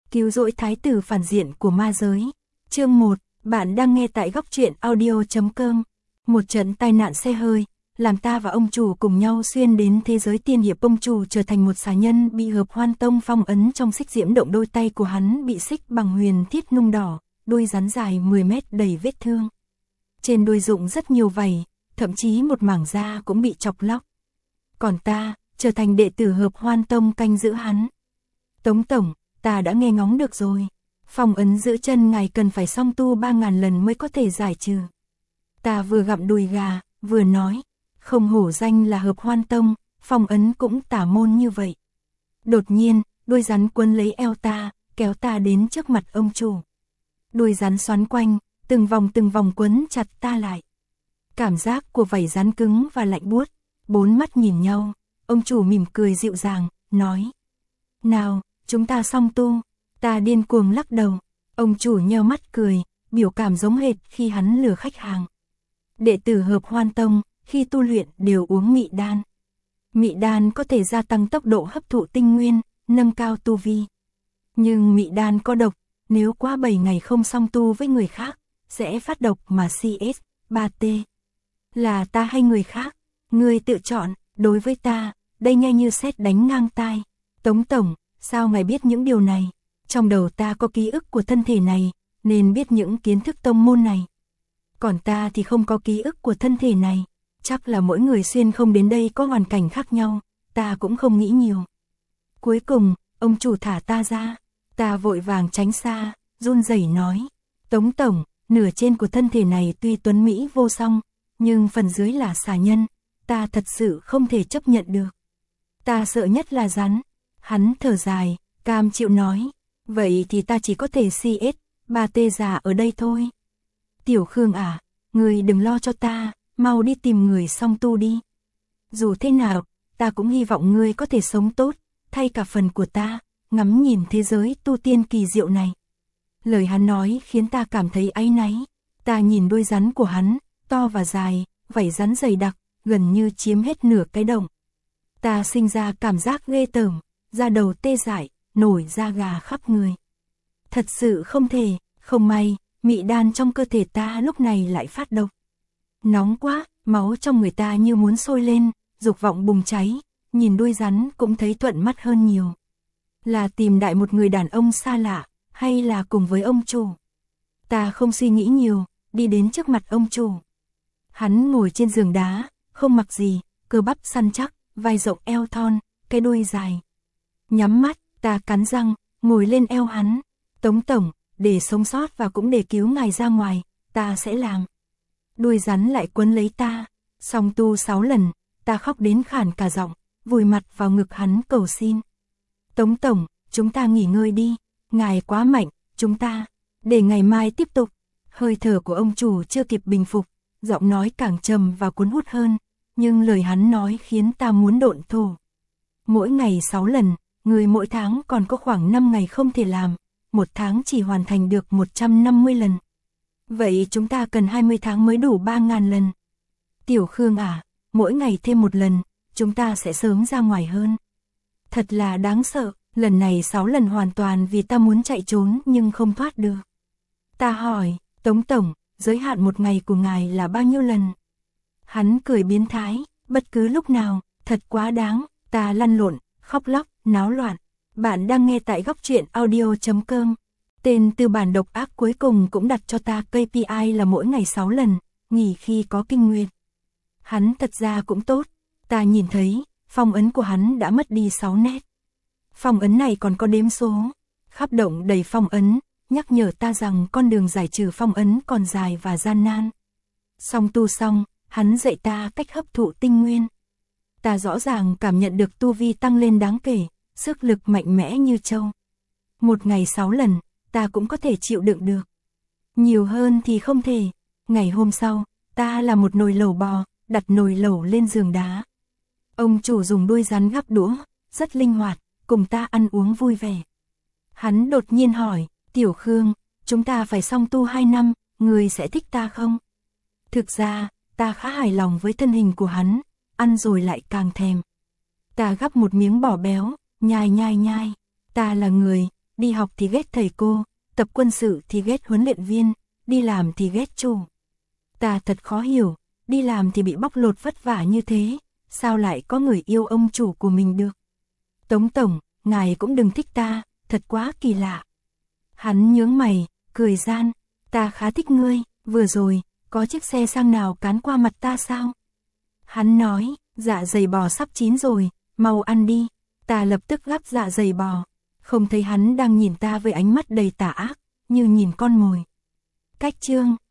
Cứu rỗi thái tử phản diện của ma giới. Chương 1, bạn đang nghe tại góc truyện audio.com. Một trận tai nạn xe hơi, làm ta và ông chủ cùng nhau xuyên đến thế giới tiên hiệp. Ông chủ trở thành một xà nhân bị Hợp Hoan Tông phong ấn trong xích diễm động, đôi tay của hắn bị xích bằng huyền thiết nung đỏ, đuôi rắn dài 10 mét đầy vết thương. Trên đuôi rụng rất nhiều vảy, thậm chí một mảng da cũng bị chọc lóc. Còn ta, trở thành đệ tử Hợp Hoan Tông canh giữ hắn. Tống tổng, ta đã nghe ngóng được rồi. Phong ấn giữ chân ngài cần phải song tu 3.000 lần mới có thể giải trừ. Ta vừa gặm đùi gà, vừa nói, không hổ danh là Hợp Hoan Tông, phong ấn cũng tả môn như vậy. Đột nhiên, đuôi rắn quấn lấy eo ta, kéo ta đến trước mặt ông chủ. Đuôi rắn xoắn quanh, từng vòng quấn chặt ta lại. Cảm giác của vảy rắn cứng và lạnh buốt, bốn mắt nhìn nhau, ông chủ mỉm cười dịu dàng, nói. Nào, chúng ta song tu. Ta điên cuồng lắc đầu, ông chủ nheo mắt cười, biểu cảm giống hệt khi hắn lừa khách hàng. Đệ tử Hợp Hoan Tông, khi tu luyện đều uống mị đan. Mị đan có thể gia tăng tốc độ hấp thụ tinh nguyên, nâng cao tu vi. Nhưng mị đan có độc, nếu qua 7 ngày không song tu với người khác, sẽ phát độc mà CS, 3T. Là ta hay người khác? Người tự chọn, đối với ta, đây nghe như sét đánh ngang tai. Tống tổng, sao ngài biết những điều này? Trong đầu ta có ký ức của thân thể này, nên biết những kiến thức tông môn này. Còn ta thì không có ký ức của thân thể này. Chắc là mỗi người xuyên không đến đây có hoàn cảnh khác nhau, ta cũng không nghĩ nhiều. Cuối cùng, ông chủ thả ta ra. Ta vội vàng tránh xa, run rẩy nói. Tống tổng, nửa trên của thân thể này tuy tuấn mỹ vô song, nhưng phần dưới là xà nhân, ta thật sự không thể chấp nhận được. Ta sợ nhất là rắn. Hắn thở dài, cam chịu nói. Vậy thì ta chỉ có thể CS, 3T già ở đây thôi. Tiểu Khương à, người đừng lo cho ta, mau đi tìm người song tu đi. Dù thế nào, ta cũng hy vọng ngươi có thể sống tốt, thay cả phần của ta, ngắm nhìn thế giới tu tiên kỳ diệu này. Lời hắn nói khiến ta cảm thấy áy náy. Ta nhìn đuôi rắn của hắn, to và dài, vảy rắn dày đặc, gần như chiếm hết nửa cái động. Ta sinh ra cảm giác ghê tởm, da đầu tê dại, nổi da gà khắp người. Thật sự không thể, không may, mị đan trong cơ thể ta lúc này lại phát độc. Nóng quá, máu trong người ta như muốn sôi lên, dục vọng bùng cháy, nhìn đuôi rắn cũng thấy thuận mắt hơn nhiều. Là tìm đại một người đàn ông xa lạ, hay là cùng với ông chủ? Ta không suy nghĩ nhiều, đi đến trước mặt ông chủ. Hắn ngồi trên giường đá, không mặc gì, cơ bắp săn chắc, vai rộng eo thon, cái đuôi dài. Nhắm mắt, ta cắn răng, ngồi lên eo hắn. Tống tổng, để sống sót và cũng để cứu ngài ra ngoài, ta sẽ làm. Đuôi rắn lại quấn lấy ta, song tu 6 lần, ta khóc đến khản cả giọng, vùi mặt vào ngực hắn cầu xin. Tống tổng, chúng ta nghỉ ngơi đi, ngài quá mạnh, chúng ta, để ngày mai tiếp tục. Hơi thở của ông chủ chưa kịp bình phục, giọng nói càng trầm và cuốn hút hơn, nhưng lời hắn nói khiến ta muốn độn thổ. Mỗi ngày 6 lần, người mỗi tháng còn có khoảng 5 ngày không thể làm, một tháng chỉ hoàn thành được 150 lần. Vậy chúng ta cần 20 tháng mới đủ 3.000 lần. Tiểu Khương à, mỗi ngày thêm một lần, chúng ta sẽ sớm ra ngoài hơn. Thật là đáng sợ, lần này 6 lần hoàn toàn vì ta muốn chạy trốn nhưng không thoát được. Ta hỏi, Tống tổng, giới hạn một ngày của ngài là bao nhiêu lần? Hắn cười biến thái, bất cứ lúc nào, thật quá đáng. Ta lăn lộn, khóc lóc, náo loạn. Bạn đang nghe tại góc truyện audio.com. Tên tư bản độc ác cuối cùng cũng đặt cho ta KPI là mỗi ngày 6 lần, nghỉ khi có kinh nguyệt. Hắn thật ra cũng tốt, ta nhìn thấy, phong ấn của hắn đã mất đi 6 nét. Phong ấn này còn có đếm số, khắp động đầy phong ấn, nhắc nhở ta rằng con đường giải trừ phong ấn còn dài và gian nan. Song tu xong, hắn dạy ta cách hấp thụ tinh nguyên. Ta rõ ràng cảm nhận được tu vi tăng lên đáng kể, sức lực mạnh mẽ như trâu. Một ngày 6 lần, ta cũng có thể chịu đựng được. Nhiều hơn thì không thể. Ngày hôm sau, ta là một nồi lẩu bò, đặt nồi lẩu lên giường đá. Ông chủ dùng đuôi rắn gắp đũa, rất linh hoạt, cùng ta ăn uống vui vẻ. Hắn đột nhiên hỏi, Tiểu Khương, chúng ta phải song tu 2 năm, người sẽ thích ta không? Thực ra, ta khá hài lòng với thân hình của hắn, ăn rồi lại càng thèm. Ta gắp một miếng bò béo, nhai nhai nhai. Ta là người, đi học thì ghét thầy cô, tập quân sự thì ghét huấn luyện viên, đi làm thì ghét chủ. Ta thật khó hiểu, đi làm thì bị bóc lột vất vả như thế, sao lại có người yêu ông chủ của mình được? Tống tổng, ngài cũng đừng thích ta, thật quá kỳ lạ. Hắn nhướng mày, cười gian, ta khá thích ngươi, vừa rồi, có chiếc xe sang nào cán qua mặt ta sao? Hắn nói, dạ dày bò sắp chín rồi, mau ăn đi. Ta lập tức gắp dạ dày bò, không thấy hắn đang nhìn ta với ánh mắt đầy tà ác, như nhìn con mồi. Cách chương